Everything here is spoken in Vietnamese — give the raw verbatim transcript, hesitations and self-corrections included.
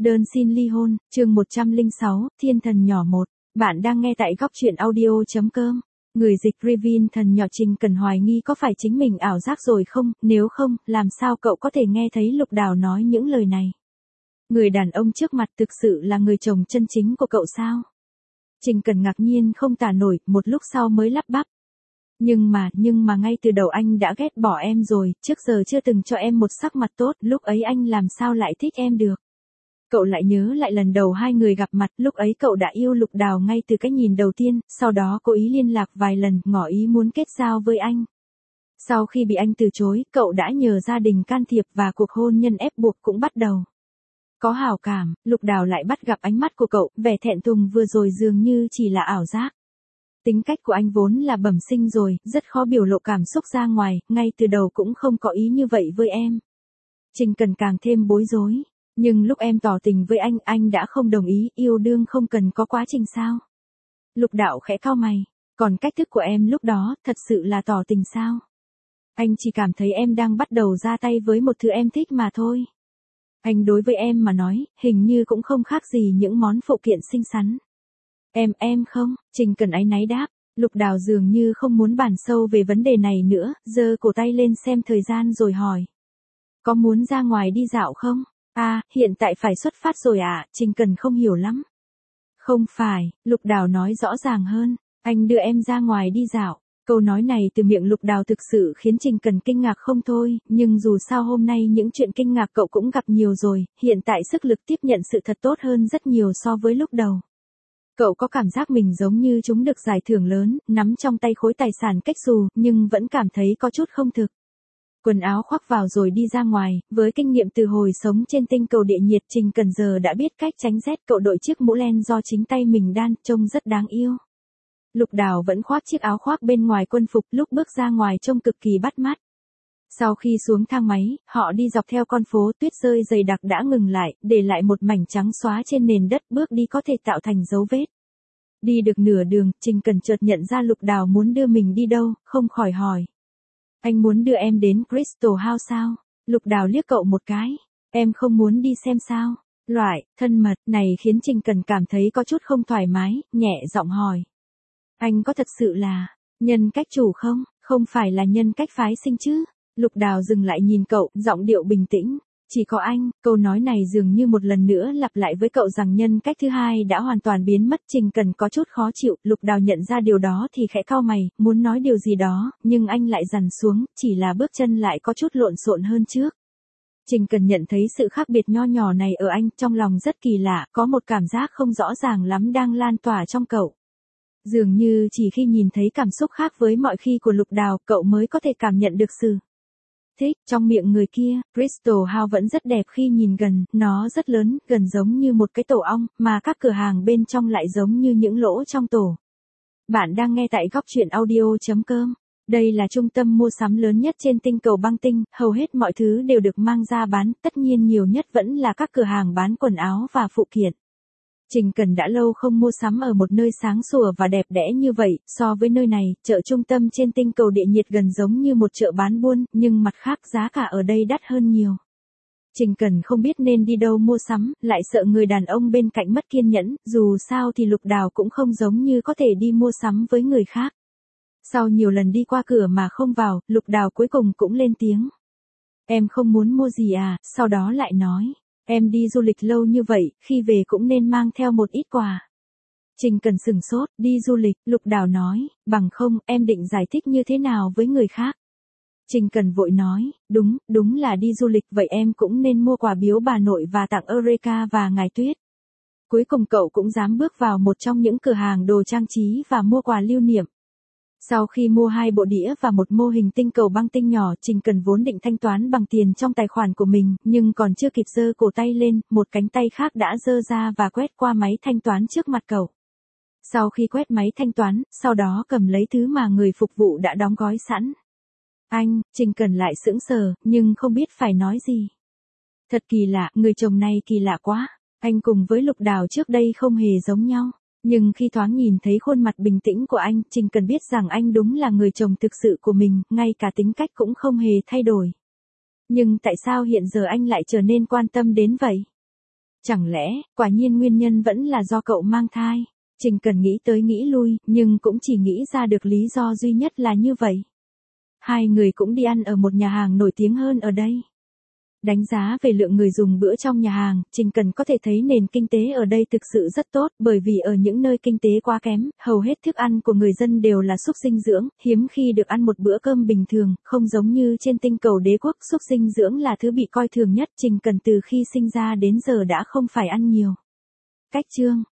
Đơn xin ly hôn, chương một trăm lẻ sáu, Thiên thần nhỏ một. Bạn đang nghe tại góc truyện audio.com. Người dịch Revin thần nhỏ Trình Cần hoài nghi có phải chính mình ảo giác rồi không, nếu không, làm sao cậu có thể nghe thấy Lục Đào nói những lời này. Người đàn ông trước mặt thực sự là người chồng chân chính của cậu sao? Trình Cần ngạc nhiên không tả nổi, một lúc sau mới lắp bắp. Nhưng mà, nhưng mà ngay từ đầu anh đã ghét bỏ em rồi, trước giờ chưa từng cho em một sắc mặt tốt, lúc ấy anh làm sao lại thích em được. Cậu lại nhớ lại lần đầu hai người gặp mặt, lúc ấy cậu đã yêu Lục Đào ngay từ cái nhìn đầu tiên, sau đó cố ý liên lạc vài lần, ngỏ ý muốn kết giao với anh. Sau khi bị anh từ chối, cậu đã nhờ gia đình can thiệp và cuộc hôn nhân ép buộc cũng bắt đầu. Có hảo cảm, Lục Đào lại bắt gặp ánh mắt của cậu, vẻ thẹn thùng vừa rồi dường như chỉ là ảo giác. Tính cách của anh vốn là bẩm sinh rồi, rất khó biểu lộ cảm xúc ra ngoài, ngay từ đầu cũng không có ý như vậy với em. Trình Cần càng thêm bối rối. Nhưng lúc em tỏ tình với anh, anh đã không đồng ý, yêu đương không cần có quá trình sao? Lục Đạo khẽ cau mày, còn cách thức của em lúc đó, thật sự là tỏ tình sao? Anh chỉ cảm thấy em đang bắt đầu ra tay với một thứ em thích mà thôi. Anh đối với em mà nói, hình như cũng không khác gì những món phụ kiện xinh xắn. Em, em không, Trình Cần áy náy đáp. Lục Đào dường như không muốn bàn sâu về vấn đề này nữa, giơ cổ tay lên xem thời gian rồi hỏi. Có muốn ra ngoài đi dạo không? À, hiện tại phải xuất phát rồi à, Trình Cần không hiểu lắm. Không phải, Lục Đào nói rõ ràng hơn, anh đưa em ra ngoài đi dạo. Câu nói này từ miệng Lục Đào thực sự khiến Trình Cần kinh ngạc không thôi, nhưng dù sao hôm nay những chuyện kinh ngạc cậu cũng gặp nhiều rồi, hiện tại sức lực tiếp nhận sự thật tốt hơn rất nhiều so với lúc đầu. Cậu có cảm giác mình giống như chúng được giải thưởng lớn, nắm trong tay khối tài sản cách xù, nhưng vẫn cảm thấy có chút không thực. Quần áo khoác vào rồi đi ra ngoài, với kinh nghiệm từ hồi sống trên tinh cầu địa nhiệt, Trình Cần giờ đã biết cách tránh rét. Cậu đội chiếc mũ len do chính tay mình đan, trông rất đáng yêu. Lục Đào vẫn khoác chiếc áo khoác bên ngoài quân phục, lúc bước ra ngoài trông cực kỳ bắt mắt. Sau khi xuống thang máy, họ đi dọc theo con phố, tuyết rơi dày đặc đã ngừng lại, để lại một mảnh trắng xóa trên nền đất, bước đi có thể tạo thành dấu vết. Đi được nửa đường, Trình Cần chợt nhận ra Lục Đào muốn đưa mình đi đâu, không khỏi hỏi. Anh muốn đưa em đến Crystal House sao? Lục Đào liếc cậu một cái. Em không muốn đi xem sao? Loại, thân mật, này khiến Trình Cần cảm thấy có chút không thoải mái, nhẹ giọng hỏi. Anh có thật sự là nhân cách chủ không? Không phải là nhân cách phái sinh chứ? Lục Đào dừng lại nhìn cậu, giọng điệu bình tĩnh. Chỉ có anh, câu nói này dường như một lần nữa lặp lại với cậu rằng nhân cách thứ hai đã hoàn toàn biến mất. Trình Cần có chút khó chịu, Lục Đào nhận ra điều đó thì khẽ cau mày, muốn nói điều gì đó, nhưng anh lại dằn xuống, chỉ là bước chân lại có chút lộn xộn hơn trước. Trình Cần nhận thấy sự khác biệt nho nhỏ này ở anh, trong lòng rất kỳ lạ, có một cảm giác không rõ ràng lắm đang lan tỏa trong cậu. Dường như chỉ khi nhìn thấy cảm xúc khác với mọi khi của Lục Đào, cậu mới có thể cảm nhận được sự thích. Trong miệng người kia, Crystal House vẫn rất đẹp khi nhìn gần, nó rất lớn, gần giống như một cái tổ ong, mà các cửa hàng bên trong lại giống như những lỗ trong tổ. Bạn đang nghe tại góc truyện audio.com. Đây là trung tâm mua sắm lớn nhất trên tinh cầu băng tinh, hầu hết mọi thứ đều được mang ra bán, tất nhiên nhiều nhất vẫn là các cửa hàng bán quần áo và phụ kiện. Trình Cần đã lâu không mua sắm ở một nơi sáng sủa và đẹp đẽ như vậy, so với nơi này, chợ trung tâm trên tinh cầu địa nhiệt gần giống như một chợ bán buôn, nhưng mặt khác giá cả ở đây đắt hơn nhiều. Trình Cần không biết nên đi đâu mua sắm, lại sợ người đàn ông bên cạnh mất kiên nhẫn, dù sao thì Lục Đào cũng không giống như có thể đi mua sắm với người khác. Sau nhiều lần đi qua cửa mà không vào, Lục Đào cuối cùng cũng lên tiếng. Em không muốn mua gì à, sau đó lại nói. Em đi du lịch lâu như vậy, khi về cũng nên mang theo một ít quà. Trình Cần sửng sốt, đi du lịch, Lục Đào nói, bằng không, em định giải thích như thế nào với người khác. Trình Cần vội nói, đúng, đúng là đi du lịch, vậy em cũng nên mua quà biếu bà nội và tặng Eureka và Ngài Tuyết. Cuối cùng cậu cũng dám bước vào một trong những cửa hàng đồ trang trí và mua quà lưu niệm. Sau khi mua hai bộ đĩa và một mô hình tinh cầu băng tinh nhỏ, Trình Cần vốn định thanh toán bằng tiền trong tài khoản của mình, nhưng còn chưa kịp giơ cổ tay lên, một cánh tay khác đã giơ ra và quét qua máy thanh toán trước mặt cậu. Sau khi quét máy thanh toán, sau đó cầm lấy thứ mà người phục vụ đã đóng gói sẵn. Anh, Trình Cần lại sững sờ, nhưng không biết phải nói gì. Thật kỳ lạ, người chồng này kỳ lạ quá. Anh cùng với Lục Đào trước đây không hề giống nhau. Nhưng khi thoáng nhìn thấy khuôn mặt bình tĩnh của anh, Trình Cần biết rằng anh đúng là người chồng thực sự của mình, ngay cả tính cách cũng không hề thay đổi. Nhưng tại sao hiện giờ anh lại trở nên quan tâm đến vậy? Chẳng lẽ, quả nhiên nguyên nhân vẫn là do cậu mang thai? Trình Cần nghĩ tới nghĩ lui, nhưng cũng chỉ nghĩ ra được lý do duy nhất là như vậy. Hai người cũng đi ăn ở một nhà hàng nổi tiếng hơn ở đây. Đánh giá về lượng người dùng bữa trong nhà hàng, Trình Cần có thể thấy nền kinh tế ở đây thực sự rất tốt, bởi vì ở những nơi kinh tế quá kém, hầu hết thức ăn của người dân đều là súp dinh dưỡng, hiếm khi được ăn một bữa cơm bình thường, không giống như trên tinh cầu đế quốc, súp dinh dưỡng là thứ bị coi thường nhất. Trình Cần từ khi sinh ra đến giờ đã không phải ăn nhiều. Cách chương